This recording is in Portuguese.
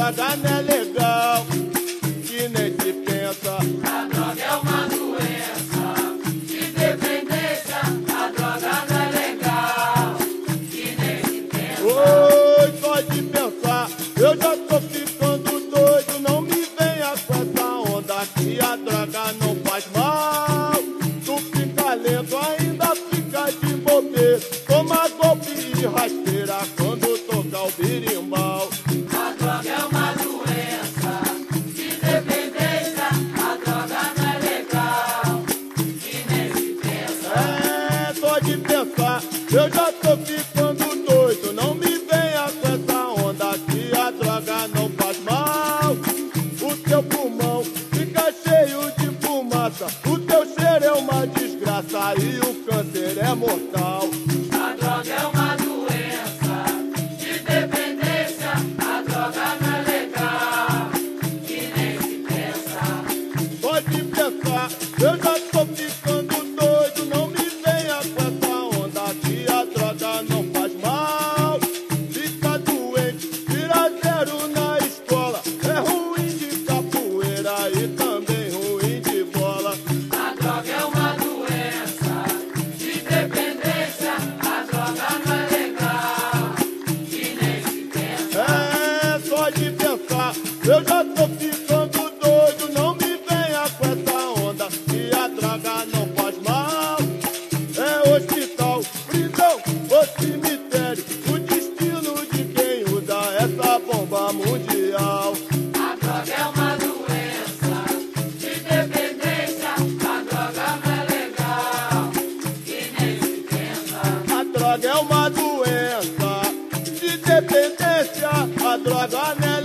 droga não é legal, que nem se pensa. A droga é uma doença de dependência. A droga não é legal, que nem se pensa. Oi, só de pensar, eu já tô ficando doido. Não me venha com essa onda que a droga não faz mal. Tu fica lento, ainda fica de bobeira. Toma golpe e rasteira quando tocar o birimbau. A droga é uma doença de dependência. A droga não é legal, que nem se pensa. É, só de pensar, eu já tô ficando doido. Não me venha com essa onda que a droga não faz mal. O teu pulmão fica cheio de fumaça. O teu cheiro é uma desgraça e o câncer é mortal. A droga é uma doença de dependência. A droga não é legal, que nem se pensa. Pode pensar, eu já tô ficando doido. Não me venha com essa onda que a droga não faz mal. Fica doente, vira zero na escola. É ruim de capoeira e também ruim de bola. A droga é uma doença de dependência. A droga não é legal, que nem se pensa. É, só de pensar, eu já tô ficando doido. Não me venha com essa onda que a droga não faz mal. É hospital, prisão ou cemitério, o destino de quem usa essa bomba mundial. A droga é uma doença de dependência. A droga não é legal, que nem se pensa. A droga é uma doença de dependência, a droga não é